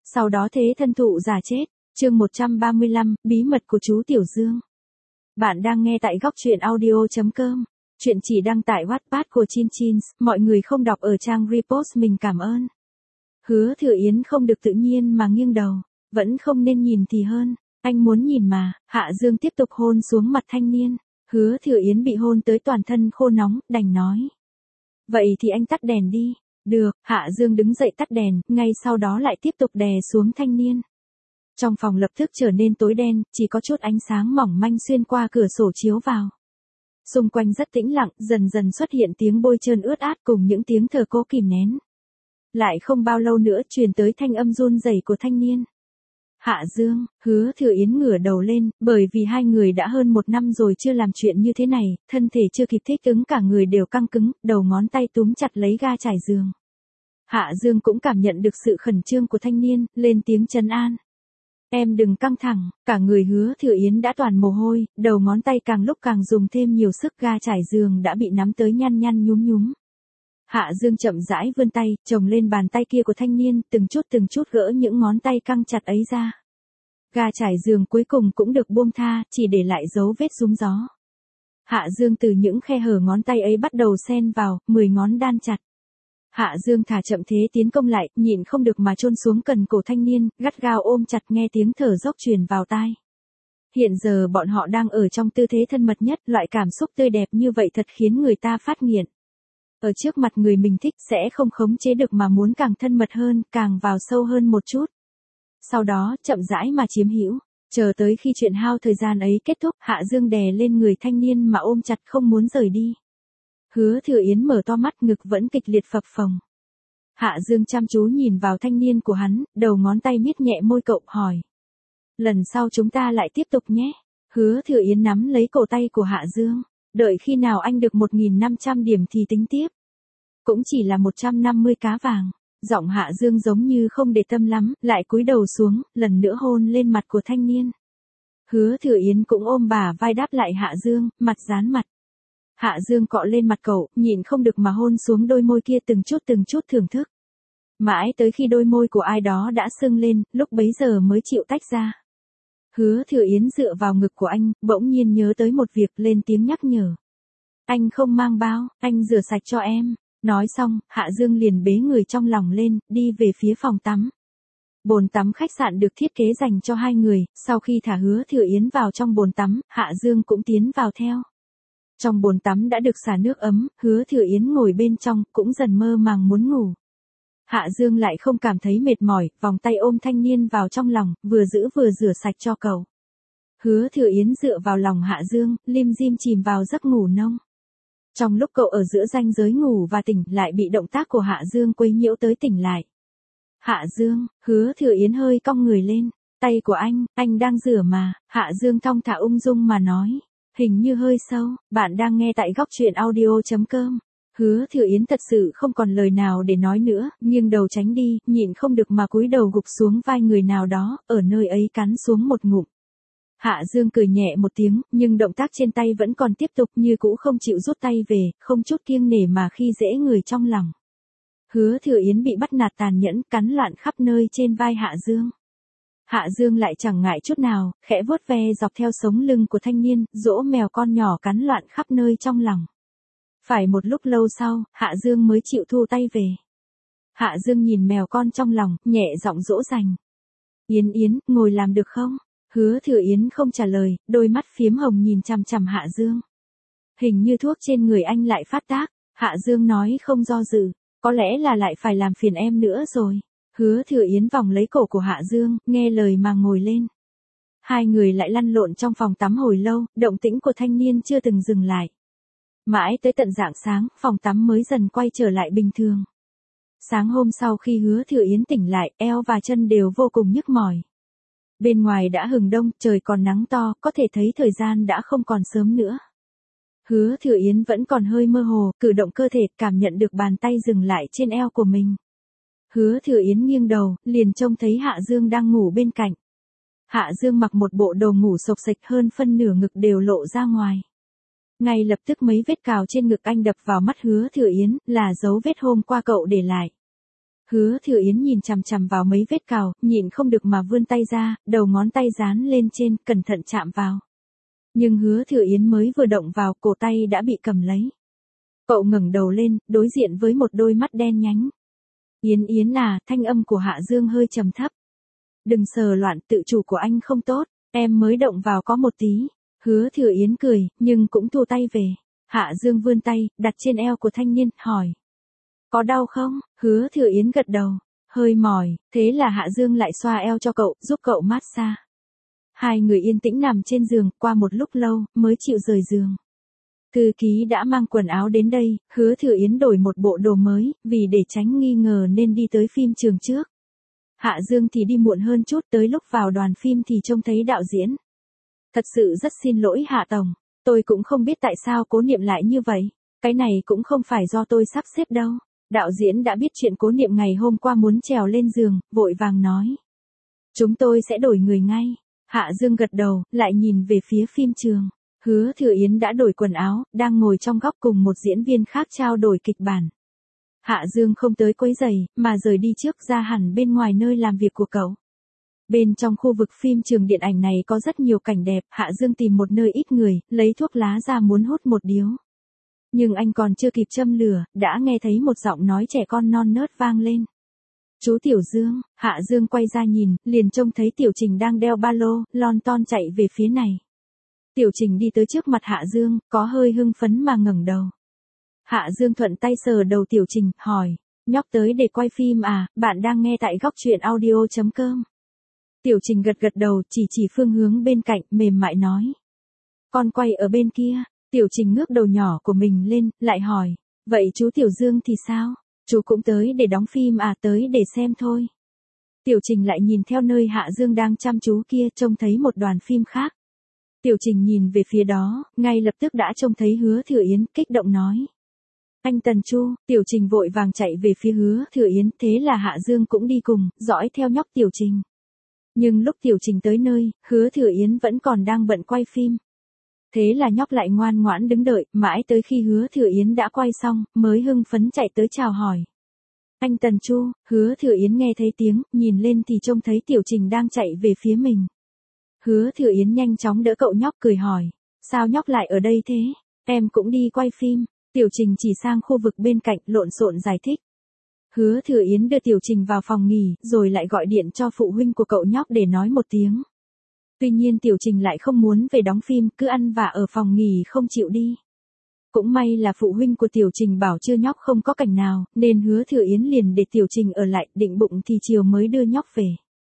Sau đó thế thân thụ giả chết. Chương 135, bí mật của chú Tiểu Dương. Bạn đang nghe tại góc truyện audio.com. Chuyện chỉ đăng tải Wattpad của Chin Chin, mọi người không đọc ở trang repost mình cảm ơn. Hứa Thừa Yến không được tự nhiên mà nghiêng đầu, vẫn không nên nhìn thì hơn, anh muốn nhìn mà. Hạ Dương tiếp tục hôn xuống mặt thanh niên. Hứa Thừa Yến bị hôn tới toàn thân khô nóng, đành nói. Vậy thì anh tắt đèn đi. Được, Hạ Dương đứng dậy tắt đèn, ngay sau đó lại tiếp tục đè xuống thanh niên. Trong phòng lập tức trở nên tối đen, chỉ có chút ánh sáng mỏng manh xuyên qua cửa sổ chiếu vào. Xung quanh rất tĩnh lặng, dần dần xuất hiện tiếng bôi trơn ướt át cùng những tiếng thở cố kìm nén. Lại không bao lâu nữa truyền tới thanh âm run rẩy của thanh niên. Hạ Dương, Hứa Thừa Yến ngửa đầu lên, bởi vì hai người đã hơn 1 năm rồi chưa làm chuyện như thế này, thân thể chưa kịp thích ứng cả người đều căng cứng, đầu ngón tay túm chặt lấy ga trải giường. Hạ Dương cũng cảm nhận được sự khẩn trương của thanh niên, lên tiếng trấn an. Em đừng căng thẳng, cả người Hứa Thừa Yến đã toàn mồ hôi, đầu ngón tay càng lúc càng dùng thêm nhiều sức, ga trải giường đã bị nắm tới nhăn nhăn nhúm nhúm. Hạ Dương chậm rãi vươn tay, chồng lên bàn tay kia của thanh niên, từng chút gỡ những ngón tay căng chặt ấy ra. Ga trải giường cuối cùng cũng được buông tha, chỉ để lại dấu vết rúm gió. Hạ Dương từ những khe hở ngón tay ấy bắt đầu xen vào, 10 ngón đan chặt. Hạ Dương thả chậm thế tiến công lại, nhịn không được mà chôn xuống cần cổ thanh niên, gắt gao ôm chặt nghe tiếng thở dốc truyền vào tai. Hiện giờ bọn họ đang ở trong tư thế thân mật nhất, loại cảm xúc tươi đẹp như vậy thật khiến người ta phát nghiện. Ở trước mặt người mình thích sẽ không khống chế được mà muốn càng thân mật hơn, càng vào sâu hơn một chút. Sau đó, chậm rãi mà chiếm hữu, chờ tới khi chuyện hao thời gian ấy kết thúc, Hạ Dương đè lên người thanh niên mà ôm chặt không muốn rời đi. Hứa Thừa Yến mở to mắt, ngực vẫn kịch liệt phập phồng. Hạ Dương chăm chú nhìn vào thanh niên của hắn, đầu ngón tay miết nhẹ môi cậu, hỏi. Lần sau chúng ta lại tiếp tục nhé. Hứa Thừa Yến nắm lấy cổ tay của Hạ Dương. Đợi khi nào anh được 1.500 điểm thì tính tiếp. Cũng chỉ là 150 cá vàng. Giọng Hạ Dương giống như không để tâm lắm, lại cúi đầu xuống, lần nữa hôn lên mặt của thanh niên. Hứa Thừa Yến cũng ôm bả vai đáp lại Hạ Dương, mặt dán mặt. Hạ Dương cọ lên mặt cậu, nhịn không được mà hôn xuống đôi môi kia từng chút thưởng thức. Mãi tới khi đôi môi của ai đó đã sưng lên, lúc bấy giờ mới chịu tách ra. Hứa Thừa Yến dựa vào ngực của anh, bỗng nhiên nhớ tới một việc, lên tiếng nhắc nhở. Anh không mang bao, anh rửa sạch cho em. Nói xong, Hạ Dương liền bế người trong lòng lên, đi về phía phòng tắm. Bồn tắm khách sạn được thiết kế dành cho hai người, sau khi thả Hứa Thừa Yến vào trong bồn tắm, Hạ Dương cũng tiến vào theo. Trong bồn tắm đã được xả nước ấm, Hứa Thừa Yến ngồi bên trong, cũng dần mơ màng muốn ngủ. Hạ Dương lại không cảm thấy mệt mỏi, vòng tay ôm thanh niên vào trong lòng, vừa giữ vừa rửa sạch cho cậu. Hứa Thừa Yến dựa vào lòng Hạ Dương, lim dim chìm vào giấc ngủ nông. Trong lúc cậu ở giữa ranh giới ngủ và tỉnh, lại bị động tác của Hạ Dương quấy nhiễu tới tỉnh lại. Hạ Dương, Hứa Thừa Yến hơi cong người lên. Tay của anh đang rửa mà. Hạ Dương thong thả ung dung mà nói. Hình như hơi sâu. Bạn đang nghe tại góc truyện audio.com. Hứa Thừa Yến thật sự không còn lời nào để nói nữa, nghiêng đầu tránh đi, nhịn không được mà cúi đầu gục xuống vai người nào đó, ở nơi ấy cắn xuống một ngụm. Hạ Dương cười nhẹ một tiếng, nhưng động tác trên tay vẫn còn tiếp tục, như cũ không chịu rút tay về, không chút kiêng nể mà khi dễ người trong lòng. Hứa Thừa Yến bị bắt nạt tàn nhẫn, cắn loạn khắp nơi trên vai Hạ Dương. Hạ Dương lại chẳng ngại chút nào, khẽ vuốt ve dọc theo sống lưng của thanh niên, dỗ mèo con nhỏ cắn loạn khắp nơi trong lòng. Phải một lúc lâu sau, Hạ Dương mới chịu thu tay về. Hạ Dương nhìn mèo con trong lòng, nhẹ giọng dỗ dành. Yến Yến, ngồi làm được không? Hứa Thừa Yến không trả lời, đôi mắt phiếm hồng nhìn chằm chằm Hạ Dương. Hình như thuốc trên người anh lại phát tác. Hạ Dương nói không do dự. Có lẽ là lại phải làm phiền em nữa rồi. Hứa Thừa Yến vòng lấy cổ của Hạ Dương, nghe lời mà ngồi lên. Hai người lại lăn lộn trong phòng tắm hồi lâu, động tĩnh của thanh niên chưa từng dừng lại. Mãi tới tận rạng sáng, phòng tắm mới dần quay trở lại bình thường. Sáng hôm sau khi Hứa Thừa Yến tỉnh lại, eo và chân đều vô cùng nhức mỏi. Bên ngoài đã hừng đông, trời còn nắng to, có thể thấy thời gian đã không còn sớm nữa. Hứa Thừa Yến vẫn còn hơi mơ hồ, cử động cơ thể, cảm nhận được bàn tay dừng lại trên eo của mình. Hứa Thừa Yến nghiêng đầu, liền trông thấy Hạ Dương đang ngủ bên cạnh. Hạ Dương mặc một bộ đồ ngủ xộc xệch, hơn phân nửa ngực đều lộ ra ngoài. Ngay lập tức mấy vết cào trên ngực anh đập vào mắt Hứa Thừa Yến, là dấu vết hôm qua cậu để lại. Hứa Thừa Yến nhìn chằm chằm vào mấy vết cào, nhịn không được mà vươn tay ra, đầu ngón tay dán lên trên, cẩn thận chạm vào. Nhưng Hứa Thừa Yến mới vừa động vào, cổ tay đã bị cầm lấy. Cậu ngẩng đầu lên, đối diện với một đôi mắt đen nhánh. Yến Yến à, thanh âm của Hạ Dương hơi trầm thấp. Đừng sờ loạn, tự chủ của anh không tốt, em mới động vào có một tí. Hứa Thừa Yến cười, nhưng cũng thu tay về. Hạ Dương vươn tay, đặt trên eo của thanh niên, hỏi. Có đau không? Hứa Thừa Yến gật đầu. Hơi mỏi, thế là Hạ Dương lại xoa eo cho cậu, giúp cậu massage. Hai người yên tĩnh nằm trên giường, qua một lúc lâu, mới chịu rời giường. Thư ký đã mang quần áo đến đây, Hứa Thừa Yến đổi một bộ đồ mới, vì để tránh nghi ngờ nên đi tới phim trường trước. Hạ Dương thì đi muộn hơn chút, tới lúc vào đoàn phim thì trông thấy đạo diễn. Thật sự rất xin lỗi Hạ Tổng, tôi cũng không biết tại sao Cố Niệm lại như vậy, cái này cũng không phải do tôi sắp xếp đâu. Đạo diễn đã biết chuyện Cố Niệm ngày hôm qua muốn trèo lên giường, vội vàng nói. Chúng tôi sẽ đổi người ngay. Hạ Dương gật đầu, lại nhìn về phía phim trường. Hứa Thừa Yến đã đổi quần áo, đang ngồi trong góc cùng một diễn viên khác trao đổi kịch bản. Hạ Dương không tới quấy rầy, mà rời đi trước ra hẳn bên ngoài nơi làm việc của cậu. Bên trong khu vực phim trường điện ảnh này có rất nhiều cảnh đẹp, Hạ Dương tìm một nơi ít người, lấy thuốc lá ra muốn hút một điếu. Nhưng anh còn chưa kịp châm lửa, đã nghe thấy một giọng nói trẻ con non nớt vang lên. Chú Tiểu Dương, Hạ Dương quay ra nhìn, liền trông thấy Tiểu Trình đang đeo ba lô, lon ton chạy về phía này. Tiểu Trình đi tới trước mặt Hạ Dương, có hơi hưng phấn mà ngẩng đầu. Hạ Dương thuận tay sờ đầu Tiểu Trình, hỏi, nhóc tới để quay phim à, bạn đang nghe tại góc truyện audio.com. Tiểu Trình gật gật đầu, chỉ phương hướng bên cạnh, mềm mại nói. Con quay ở bên kia. Tiểu Trình ngước đầu nhỏ của mình lên, lại hỏi, vậy chú Tiểu Dương thì sao? Chú cũng tới để đóng phim à, tới để xem thôi. Tiểu Trình lại nhìn theo nơi Hạ Dương đang chăm chú kia, trông thấy một đoàn phim khác. Tiểu Trình nhìn về phía đó, ngay lập tức đã trông thấy Hứa Thừa Yến, kích động nói. Anh Tần Chu. Tiểu Trình vội vàng chạy về phía Hứa Thừa Yến, thế là Hạ Dương cũng đi cùng, dõi theo nhóc Tiểu Trình. Nhưng lúc Tiểu Trình tới nơi, Hứa Thừa Yến vẫn còn đang bận quay phim. Thế là nhóc lại ngoan ngoãn đứng đợi, mãi tới khi Hứa Thừa Yến đã quay xong, mới hưng phấn chạy tới chào hỏi. Anh Tần Chu. Hứa Thừa Yến nghe thấy tiếng, nhìn lên thì trông thấy Tiểu Trình đang chạy về phía mình. Hứa Thừa Yến nhanh chóng đỡ cậu nhóc, cười hỏi. Sao nhóc lại ở đây thế? Em cũng đi quay phim. Tiểu Trình chỉ sang khu vực bên cạnh, lộn xộn giải thích. Hứa Thừa Yến đưa Tiểu Trình vào phòng nghỉ, rồi lại gọi điện cho phụ huynh của cậu nhóc để nói một tiếng. Tuy nhiên Tiểu Trình lại không muốn về đóng phim, cứ ăn vạ ở phòng nghỉ không chịu đi. Cũng may là phụ huynh của Tiểu Trình bảo chưa nhóc không có cảnh nào, nên Hứa Thừa Yến liền để Tiểu Trình ở lại, định bụng thì chiều mới đưa nhóc về.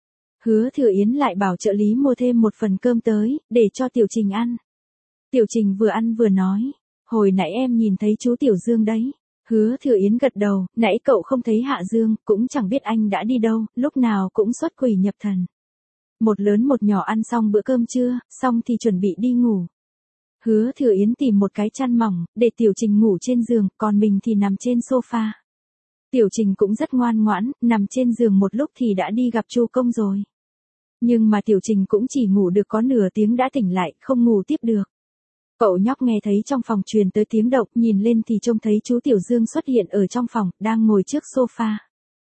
Hứa Thừa Yến lại bảo trợ lý mua thêm một phần cơm tới, để cho Tiểu Trình ăn. Tiểu Trình vừa ăn vừa nói, hồi nãy em nhìn thấy chú Tiểu Dương đấy. Hứa Thừa Yến gật đầu, nãy cậu không thấy Hạ Dương, cũng chẳng biết anh đã đi đâu, lúc nào cũng xuất quỷ nhập thần. Một lớn một nhỏ ăn xong bữa cơm trưa, xong thì chuẩn bị đi ngủ. Hứa Thừa Yến tìm một cái chăn mỏng, để Tiểu Trình ngủ trên giường, còn mình thì nằm trên sofa. Tiểu Trình cũng rất ngoan ngoãn, nằm trên giường một lúc thì đã đi gặp Chu Công rồi. Nhưng mà Tiểu Trình cũng chỉ ngủ được có nửa tiếng đã tỉnh lại, không ngủ tiếp được. Cậu nhóc nghe thấy trong phòng truyền tới tiếng động, nhìn lên thì trông thấy chú Tiểu Dương xuất hiện ở trong phòng, đang ngồi trước sofa.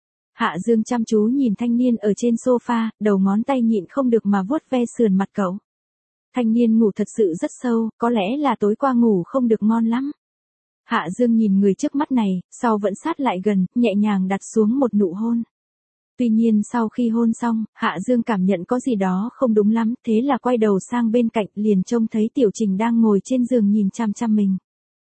Hạ Dương chăm chú nhìn thanh niên ở trên sofa, đầu ngón tay nhịn không được mà vuốt ve sườn mặt cậu. Thanh niên ngủ thật sự rất sâu, có lẽ là tối qua ngủ không được ngon lắm. Hạ Dương nhìn người trước mắt này, sau vẫn sát lại gần, nhẹ nhàng đặt xuống một nụ hôn. Tuy nhiên sau khi hôn xong, Hạ Dương cảm nhận có gì đó không đúng lắm, thế là quay đầu sang bên cạnh, liền trông thấy Tiểu Trình đang ngồi trên giường nhìn chăm chăm mình.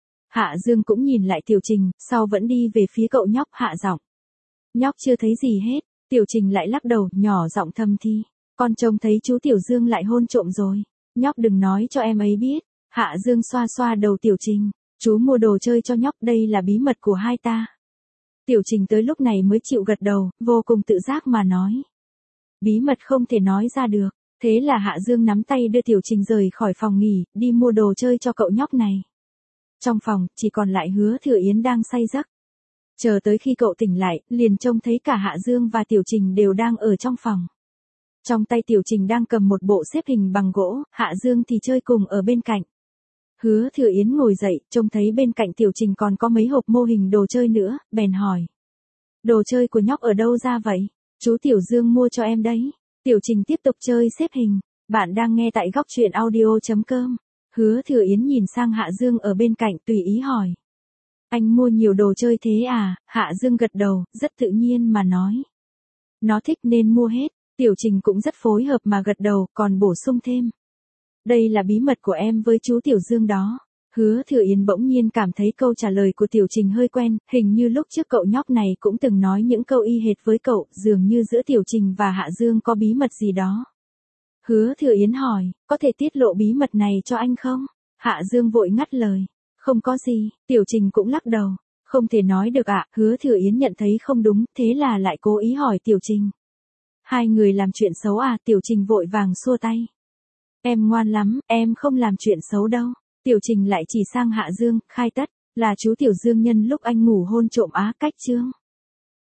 Hạ Dương cũng nhìn lại Tiểu Trình, sau vẫn đi về phía cậu nhóc, hạ giọng. Nhóc chưa thấy gì hết. Tiểu Trình lại lắc đầu, nhỏ giọng thầm thì. Con trông thấy chú Tiểu Dương lại hôn trộm rồi. Nhóc đừng nói cho em ấy biết. Hạ Dương xoa xoa đầu Tiểu Trình. Chú mua đồ chơi cho nhóc, đây là bí mật của hai ta. Tiểu Trình tới lúc này mới chịu gật đầu, vô cùng tự giác mà nói. Bí mật không thể nói ra được. Thế là Hạ Dương nắm tay đưa Tiểu Trình rời khỏi phòng nghỉ, đi mua đồ chơi cho cậu nhóc này. Trong phòng, chỉ còn lại Hứa Thừa Yến đang say giấc. Chờ tới khi cậu tỉnh lại, liền trông thấy cả Hạ Dương và Tiểu Trình đều đang ở trong phòng. Trong tay Tiểu Trình đang cầm một bộ xếp hình bằng gỗ, Hạ Dương thì chơi cùng ở bên cạnh. Hứa Thừa Yến ngồi dậy, trông thấy bên cạnh Tiểu Trình còn có mấy hộp mô hình đồ chơi nữa, bèn hỏi. Đồ chơi của nhóc ở đâu ra vậy? Chú Tiểu Dương mua cho em đấy. Tiểu Trình tiếp tục chơi xếp hình. Bạn đang nghe tại góc truyện audio.com. Hứa Thừa Yến nhìn sang Hạ Dương ở bên cạnh tùy ý hỏi. Anh mua nhiều đồ chơi thế à? Hạ Dương gật đầu, rất tự nhiên mà nói. Nó thích nên mua hết. Tiểu Trình cũng rất phối hợp mà gật đầu, còn bổ sung thêm. Đây là bí mật của em với chú Tiểu Dương đó. Hứa Thừa Yến bỗng nhiên cảm thấy câu trả lời của Tiểu Trình hơi quen, hình như lúc trước cậu nhóc này cũng từng nói những câu y hệt với cậu, dường như giữa Tiểu Trình và Hạ Dương có bí mật gì đó. Hứa Thừa Yến hỏi, có thể tiết lộ bí mật này cho anh không? Hạ Dương vội ngắt lời, không có gì. Tiểu Trình cũng lắc đầu, không thể nói được ạ. Hứa Thừa Yến nhận thấy không đúng, thế là lại cố ý hỏi Tiểu Trình. Hai người làm chuyện xấu à? Tiểu Trình vội vàng xua tay. Em ngoan lắm, em không làm chuyện xấu đâu. Tiểu Trình lại chỉ sang Hạ Dương, khai tất, là chú Tiểu Dương nhân lúc anh ngủ hôn trộm á cách chương.